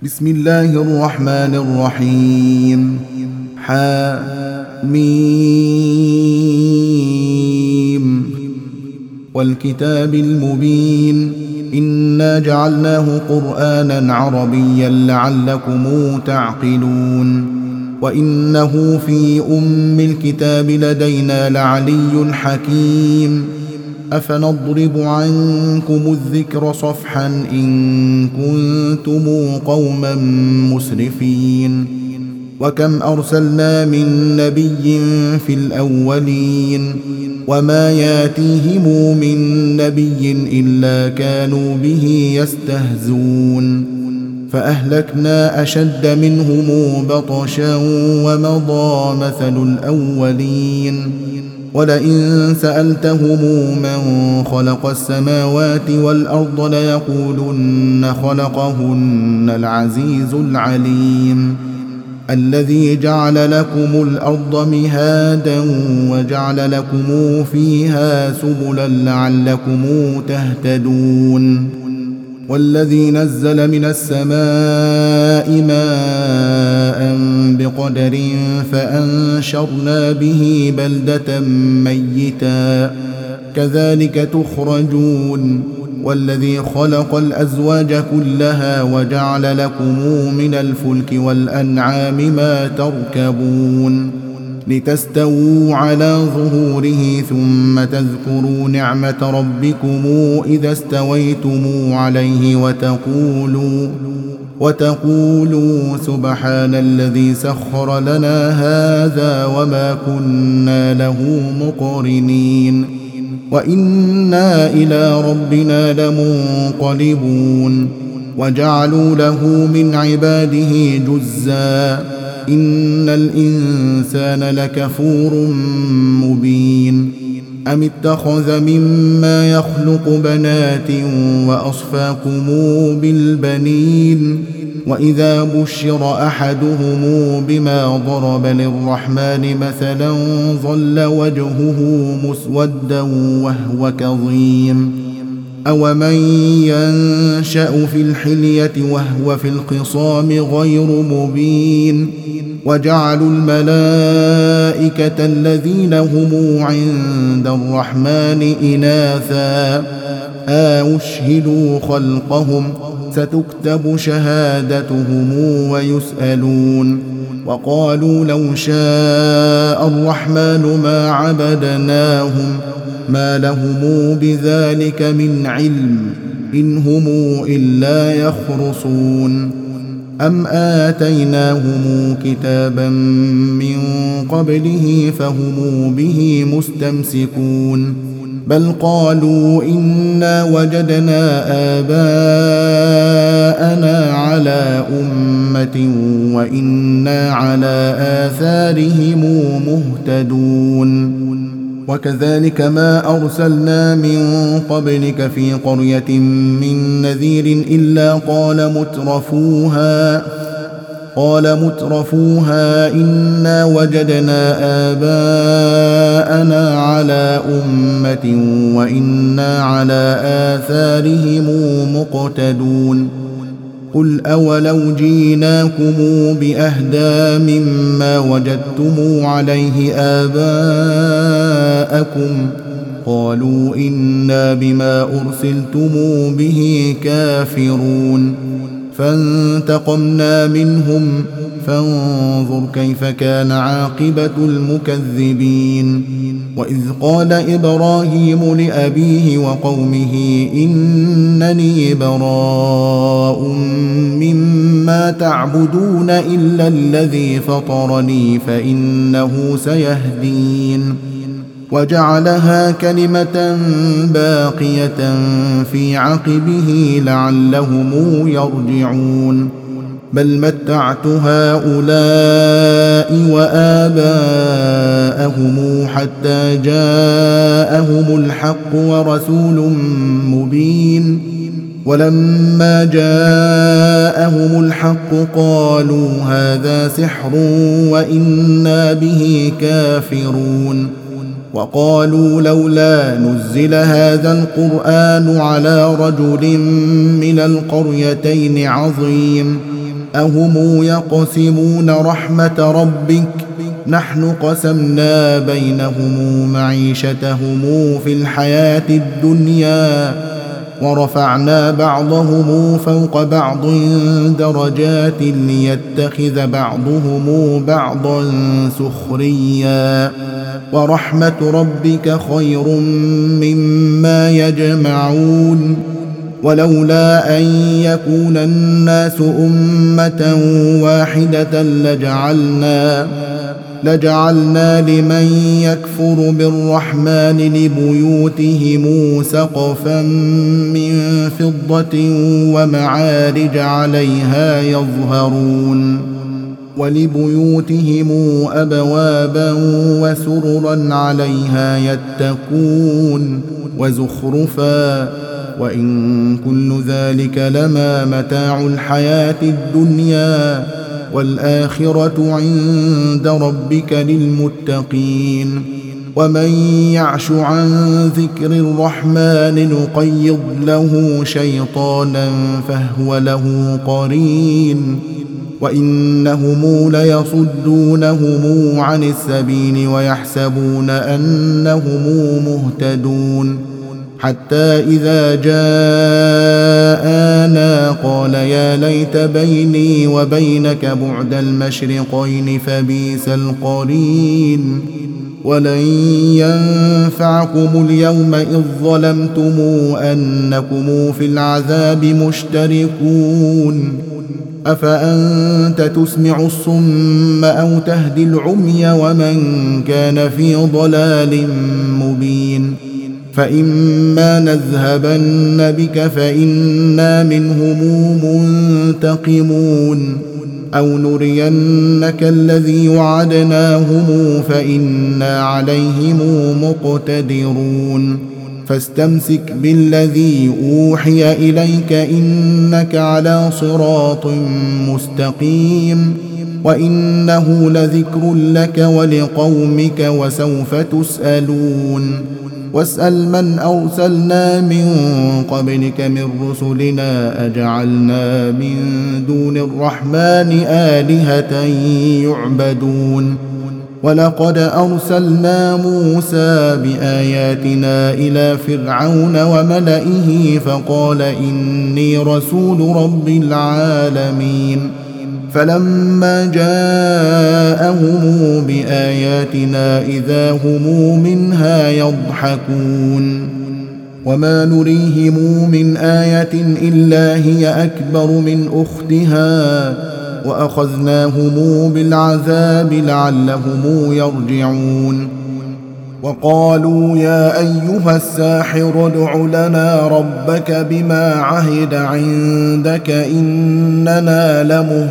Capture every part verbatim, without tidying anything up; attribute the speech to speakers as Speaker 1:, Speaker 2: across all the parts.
Speaker 1: بسم الله الرحمن الرحيم. حميم والكتاب المبين إنا جعلناه قرآنا عربيا لعلكم تعقلون وإنه في أم الكتاب لدينا لعلي حكيم. أفنضرب عنكم الذكر صفحا إن كنتم قوما مسرفين. وكم أرسلنا من نبي في الأولين وما ياتيهم من نبي إلا كانوا به يستهزون فأهلكنا أشد منهم بطشا ومضى مثل الأولين. ولئن سألتهم من خلق السماوات والأرض ليقولن خلقهن العزيز العليم الذي جعل لكم الأرض مهادا وجعل لكم فيها سبلا لعلكم تهتدون. والذي نزل من السماء ماء بقدر فأنشرنا به بلدة ميتا كذلك تخرجون. والذي خلق الأزواج كلها وجعل لكم من الفلك والأنعام ما تركبون لتستووا على ظهوره ثم تذكروا نعمة ربكم إذا استويتم عليه وتقولوا وتقولوا سبحان الذي سخر لنا هذا وما كنا له مقرنين وإنا إلى ربنا لمنقلبون. وجعلوا له من عباده جزءا إن الإنسان لكفور مبين. أم اتخذ مما يخلق بنات وأصفاكم بالبنين وإذا بشر أحدهم بما ضرب للرحمن مثلا ظل وجهه مسودا وهو كظيم. أومن ينشأ في الحلية وهو في الخصام غير مبين. وجعلوا الملائكة الذين هم عند الرحمن إناثا أشهدوا خلقهم ستكتب شهادتهم ويسألون. وقالوا لو شاء الرحمن ما عبدناهم ما لهم بذلك من علم إن هم إلا يخرصون. أم آتيناهم كتابا من قبله فهم به مستمسكون بل قالوا إنا وجدنا آباءنا على أمة وإنا على آثارهم مهتدون. وكذلك ما أرسلنا من قبلك في قرية من نذير إلا قال مترفوها قال مترفوها إنا وجدنا آباءنا على أمة وإنا على آثارهم مقتدون. قل أولو جيناكم بأهدى مما وجدتم عليه آباءكم قالوا إنا بما أرسلتم به كافرون فانتقمنا منهم فانظر كيف كان عاقبة المكذبين. وإذ قال إبراهيم لأبيه وقومه إنني براء مما تعبدون إلا الذي فطرني فإنه سيهدين. وجعلها كلمة باقية في عقبه لعلهم يرجعون. بل متعت هؤلاء وآباءهم حتى جاءهم الحق ورسول مبين. ولما جاءهم الحق قالوا هذا سحر وإنا به كافرون. وقالوا لولا نزل هذا القرآن على رجل من القريتين عظيم أهم يقسمون رحمة ربك نحن قسمنا بينهم معيشتهم في الحياة الدنيا ورفعنا بعضهم فوق بعض درجات ليتخذ بعضهم بعضا سخريا ورحمة ربك خير مما يجمعون ولولا أن يكون الناس أمة واحدة لجعلنا لجعلنا لمن يكفر بالرحمن لبيوتهم سقفا من فضة ومعارج عليها يظهرون ولبيوتهم أبوابا وسررا عليها يتكون وزخرفا وإن كل ذلك لما متاع الحياة الدنيا والآخرة عند ربك للمتقين ومن يعش عن ذكر الرحمن نقيض له شيطانا فهو له قرين وإنهم ليصدونهم عن السبيل ويحسبون أنهم مهتدون حتى إذا جاءنا قال يا ليت بيني وبينك بعد المشرقين فبئس القرين ولن ينفعكم اليوم إذ ظلمتم أنكم في العذاب مشتركون أفأنت تسمع الصم أو تهدي العمي ومن كان في ضلال مبين فإما نذهبن بك فإنا منهم منتقمون أو نرينك الذي وعدناهم فإنا عليهم مقتدرون فاستمسك بالذي أوحي إليك إنك على صراط مستقيم وإنه لذكر لك ولقومك وسوف تسألون واسأل من أرسلنا من قبلك من رسلنا أجعلنا من دون الرحمن آلهة يعبدون ولقد أرسلنا موسى بآياتنا إلى فرعون وملئه فقال إني رسول رب العالمين فلما جاءهم بآياتنا إذا هم منها يضحكون وما نريهم من آية إلا هي أكبر من أختها وأخذناهم بالعذاب لعلهم يرجعون وقالوا يا أيها الساحر ادع لنا ربك بما عهد عندك إننا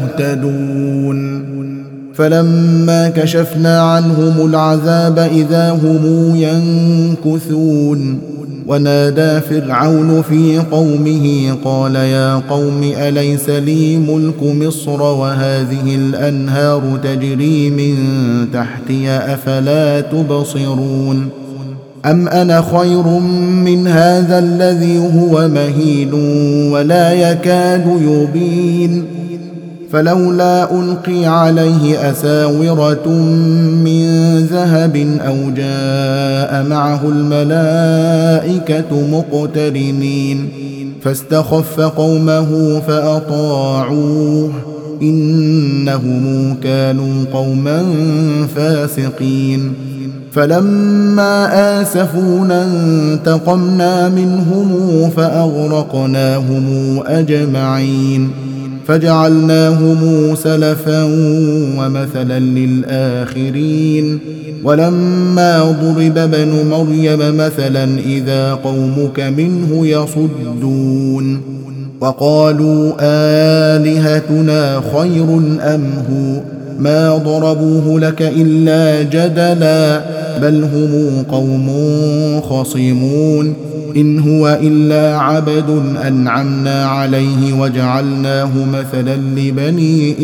Speaker 1: لمهتدون فلما كشفنا عنهم العذاب إذا هم ينكثون ونادى فرعون في قومه قال يا قوم أليس لي ملك مصر وهذه الأنهار تجري من تحتي أفلا تبصرون أم أنا خير من هذا الذي هو مهين ولا يكاد يبين فلولا ألقي عليه أساورة من ذهب أو جاء معه الملائكة مقترنين فاستخف قومه فأطاعوه إنهم كانوا قوما فاسقين فلما آسفونا انتقمنا منهم فأغرقناهم أجمعين فجعلناهم سلفا ومثلا للآخرين ولما ضرب ابن مريم مثلا إذا قومك منه يصدون وقالوا آلهتنا خير أم هو ما ضربوه لك إلا جدلا بل هم قوم خصمون إن هو إلا عبد أنعمنا عليه وجعلناه مثلا لبني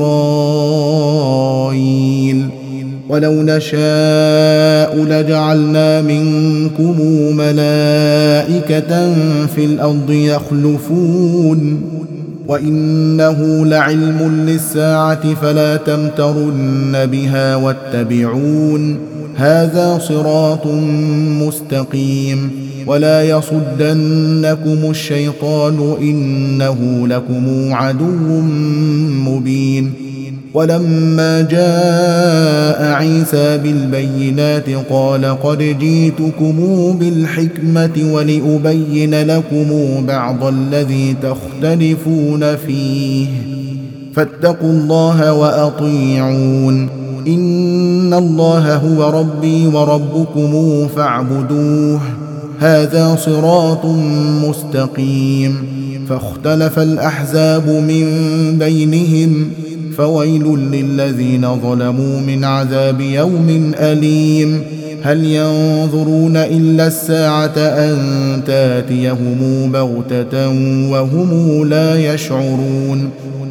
Speaker 1: إسرائيل ولو نشاء لجعلنا منكم ملائكة في الأرض يخلفون وإنه لعلم للساعة فلا تمترن بها واتبعون هذا صراط مستقيم ولا يصدنكم الشيطان إنه لكم عدو مبين ولما جاء عيسى بالبينات قال قد جئتكم بالحكمة ولأبين لكم بعض الذي تختلفون فيه فاتقوا الله وأطيعون إن الله هو ربي وربكم فاعبدوه هذا صراط مستقيم فاختلف الأحزاب من بينهم فويل للذين ظلموا من عذاب يوم أليم هل ينظرون إلا الساعة أن تاتيهم بغتة وهم لا يشعرون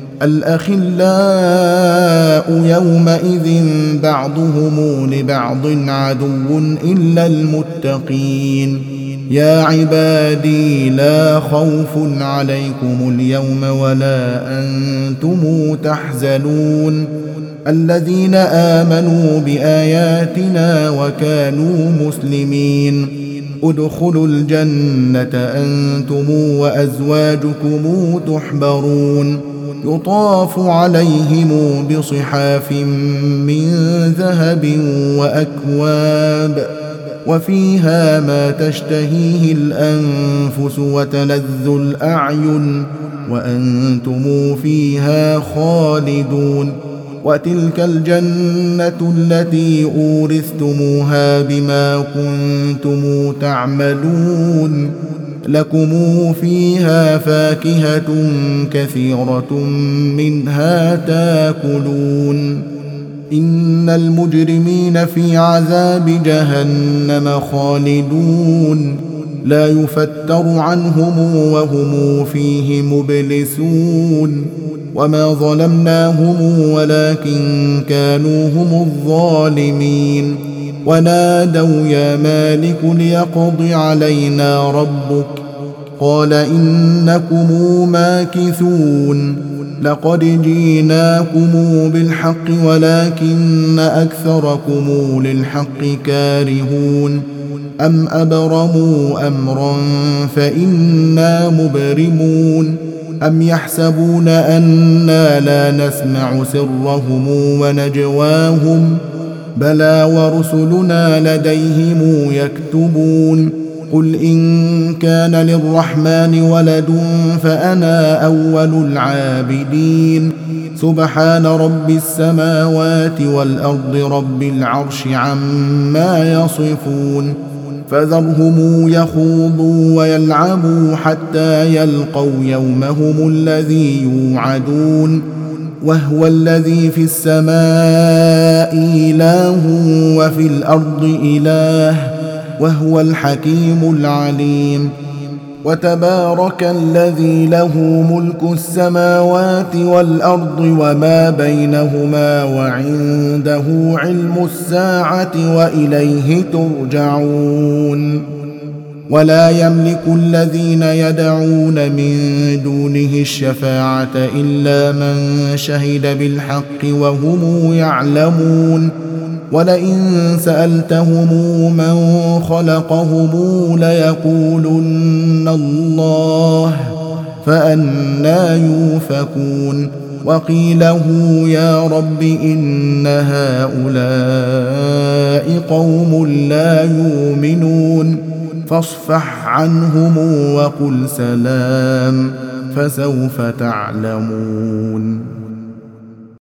Speaker 1: الأخلاء يومئذ بعضهم لبعض عدو إلا المتقين يا عبادي لا خوف عليكم اليوم ولا أنتم تحزنون الذين آمنوا بآياتنا وكانوا مسلمين ادخلوا الجنة أنتم وأزواجكم تحبرون يطاف عليهم بصحاف من ذهب وأكواب وفيها ما تشتهيه الأنفس وتلذ الأعين وأنتم فيها خالدون وتلك الجنة التي أورثتموها بما كنتم تعملون لكم فيها فاكهة كثيرة منها تاكلون إن المجرمين في عذاب جهنم خالدون لا يفتر عنهم وهم فيه مبلسون وما ظلمناهم ولكن كانوا هم الظالمين ونادوا يا مالك ليقض علينا ربك قال إنكم ماكثون لقد جئناكم بالحق ولكن أكثركم للحق كارهون أم أبرموا أمرا فإنا مبرمون أم يحسبون أنا لا نسمع سرهم ونجواهم بلى ورسلنا لديهم يكتبون قل إن كان للرحمن ولد فأنا أول العابدين سبحان رب السماوات والأرض رب العرش عما يصفون فذرهم يخوضوا ويلعبوا حتى يلقوا يومهم الذي يوعدون وهو الذي في السماء إله وفي الأرض إله وهو الحكيم العليم وتبارك الذي له ملك السماوات والأرض وما بينهما وعنده علم الساعة وإليه ترجعون ولا يملك الذين يدعون من دونه الشفاعة إلا من شهد بالحق وهم يعلمون ولئن سألتهم من خلقهم ليقولن الله فأنى يؤفكون وقيله يا رب إن هؤلاء قوم لا يؤمنون فاصفح عنهم وقل سلام فسوف تعلمون.